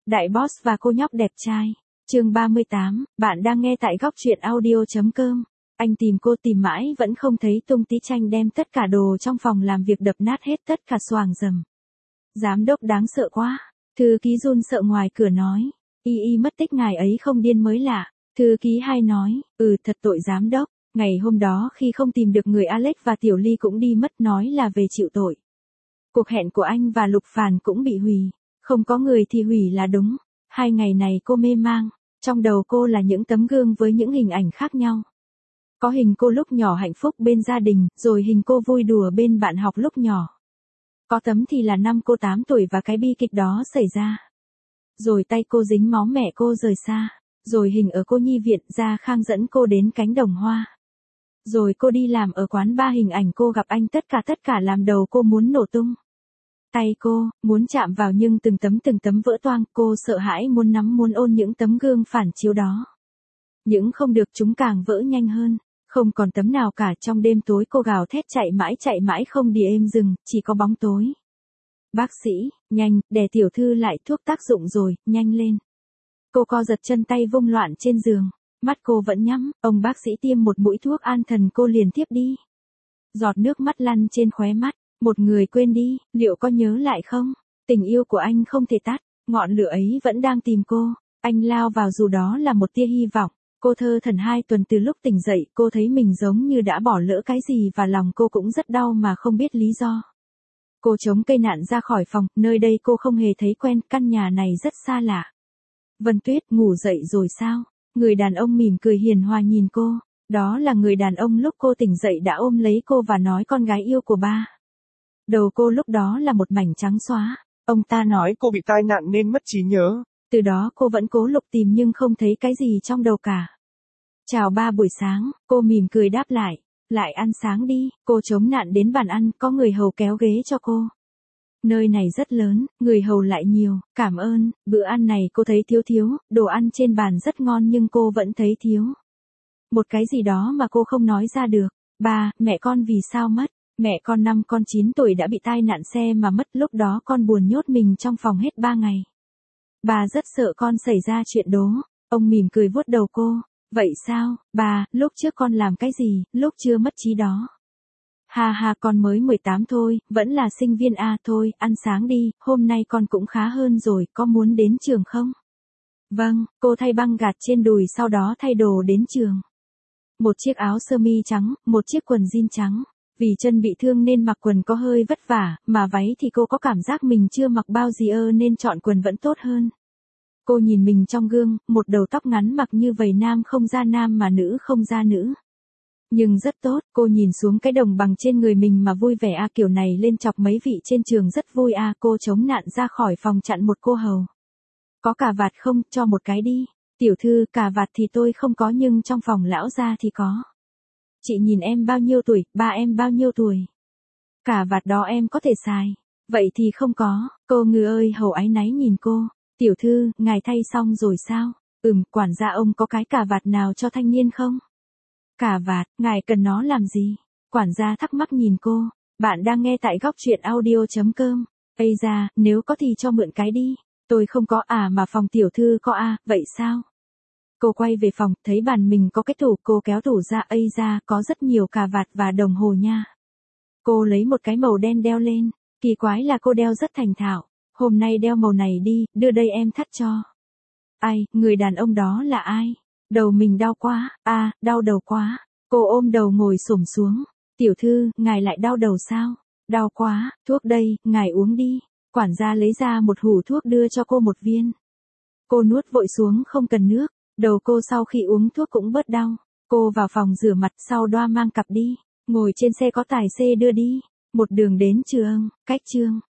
Đại Boss và cô nhóc đẹp trai. Chương 38, bạn đang nghe tại góc truyện audio.com. Anh tìm cô tìm mãi vẫn không thấy tung tí tranh đem tất cả đồ trong phòng làm việc đập nát hết tất cả xoàng rầm. Giám đốc đáng sợ quá. Thư ký run sợ ngoài cửa nói. Y mất tích ngài ấy không điên mới lạ. Thư ký 2 nói, thật tội giám đốc. Ngày hôm đó khi không tìm được người Alex và Tiểu Ly cũng đi mất nói là về chịu tội. Cuộc hẹn của anh và Lục Phàn cũng bị hủy. Không có người thì hủy là đúng. 2 ngày này cô mê mang. Trong đầu cô là những tấm gương với những hình ảnh khác nhau. Có hình cô lúc nhỏ hạnh phúc bên gia đình, rồi hình cô vui đùa bên bạn học lúc nhỏ. Có tấm thì là năm cô 8 tuổi và cái bi kịch đó xảy ra. Rồi tay cô dính máu mẹ cô rời xa. Rồi hình ở cô nhi viện Gia Khang dẫn cô đến cánh đồng hoa. Rồi cô đi làm ở quán bar hình ảnh cô gặp anh tất cả làm đầu cô muốn nổ tung. Tay cô, muốn chạm vào nhưng từng tấm vỡ toang, cô sợ hãi muốn nắm muốn ôn những tấm gương phản chiếu đó. Những không được chúng càng vỡ nhanh hơn, không còn tấm nào cả. Trong đêm tối cô gào thét chạy mãi không đi êm dừng, chỉ có bóng tối. Bác sĩ, nhanh, đè tiểu thư lại, thuốc tác dụng rồi, nhanh lên. Cô co giật chân tay vung loạn trên giường, mắt cô vẫn nhắm, ông bác sĩ tiêm một mũi thuốc an thần cô liền tiếp đi. Giọt nước mắt lăn trên khóe mắt. Một người quên đi, liệu có nhớ lại không? Tình yêu của anh không thể tắt, ngọn lửa ấy vẫn đang tìm cô. Anh lao vào dù đó là một tia hy vọng. Cô thơ thẩn 2 tuần từ lúc tỉnh dậy, cô thấy mình giống như đã bỏ lỡ cái gì và lòng cô cũng rất đau mà không biết lý do. Cô chống cây nạn ra khỏi phòng, nơi đây cô không hề thấy quen, căn nhà này rất xa lạ. Vân Tuyết, ngủ dậy rồi sao? Người đàn ông mỉm cười hiền hòa nhìn cô. Đó là người đàn ông lúc cô tỉnh dậy đã ôm lấy cô và nói con gái yêu của ba. Đầu cô lúc đó là một mảnh trắng xóa. Ông ta nói cô bị tai nạn nên mất trí nhớ. Từ đó cô vẫn cố lục tìm nhưng không thấy cái gì trong đầu cả. Chào ba buổi sáng, cô mỉm cười đáp lại. Lại ăn sáng đi, cô chống nạn đến bàn ăn, có người hầu kéo ghế cho cô. Nơi này rất lớn, người hầu lại nhiều, cảm ơn. Bữa ăn này cô thấy thiếu, đồ ăn trên bàn rất ngon nhưng cô vẫn thấy thiếu. Một cái gì đó mà cô không nói ra được. Ba, mẹ con vì sao mất? Mẹ con 5 con 9 tuổi đã bị tai nạn xe mà mất, lúc đó con buồn nhốt mình trong phòng hết 3 ngày. Bà rất sợ con xảy ra chuyện đố. Ông mỉm cười vuốt đầu cô. Vậy sao, bà, lúc trước con làm cái gì, lúc chưa mất trí đó? Ha, con mới 18 thôi, vẫn là sinh viên thôi, ăn sáng đi, hôm nay con cũng khá hơn rồi, có muốn đến trường không? Vâng, cô thay băng gạt trên đùi sau đó thay đồ đến trường. Một chiếc áo sơ mi trắng, một chiếc quần jean trắng. Vì chân bị thương nên mặc quần có hơi vất vả, mà váy thì cô có cảm giác mình chưa mặc bao gì nên chọn quần vẫn tốt hơn. Cô nhìn mình trong gương, một đầu tóc ngắn mặc như vầy nam không ra nam mà nữ không ra nữ. Nhưng rất tốt, cô nhìn xuống cái đồng bằng trên người mình mà vui vẻ kiểu này lên chọc mấy vị trên trường rất vui cô chống nạn ra khỏi phòng chặn một cô hầu. Có cà vạt không, cho một cái đi. Tiểu thư, cà vạt thì tôi không có nhưng trong phòng lão gia thì có. Chị nhìn em bao nhiêu tuổi, ba em bao nhiêu tuổi? Cà vạt đó em có thể xài. Vậy thì không có, cô ngư ơi hầu áy náy nhìn cô. Tiểu thư, ngài thay xong rồi sao? Quản gia ông có cái cà vạt nào cho thanh niên không? Cà vạt, ngài cần nó làm gì? Quản gia thắc mắc nhìn cô. Bạn đang nghe tại góc truyện audio.com. Ây da, nếu có thì cho mượn cái đi. Tôi không có mà phòng tiểu thư có vậy sao? Cô quay về phòng, thấy bàn mình có cái tủ, cô kéo tủ ra, ây da, có rất nhiều cà vạt và đồng hồ nha. Cô lấy một cái màu đen đeo lên, kỳ quái là cô đeo rất thành thạo. Hôm nay đeo màu này đi, đưa đây em thắt cho. Ai, người đàn ông đó là ai? Đầu mình đau quá, đau đầu quá. Cô ôm đầu ngồi xổm xuống. Tiểu thư, ngài lại đau đầu sao? Đau quá, thuốc đây, ngài uống đi. Quản gia lấy ra một hũ thuốc đưa cho cô một viên. Cô nuốt vội xuống không cần nước. Đầu cô sau khi uống thuốc cũng bớt đau. Cô vào phòng rửa mặt sau đoa mang cặp đi. Ngồi trên xe có tài xế đưa đi. Một đường đến trường, cách trường.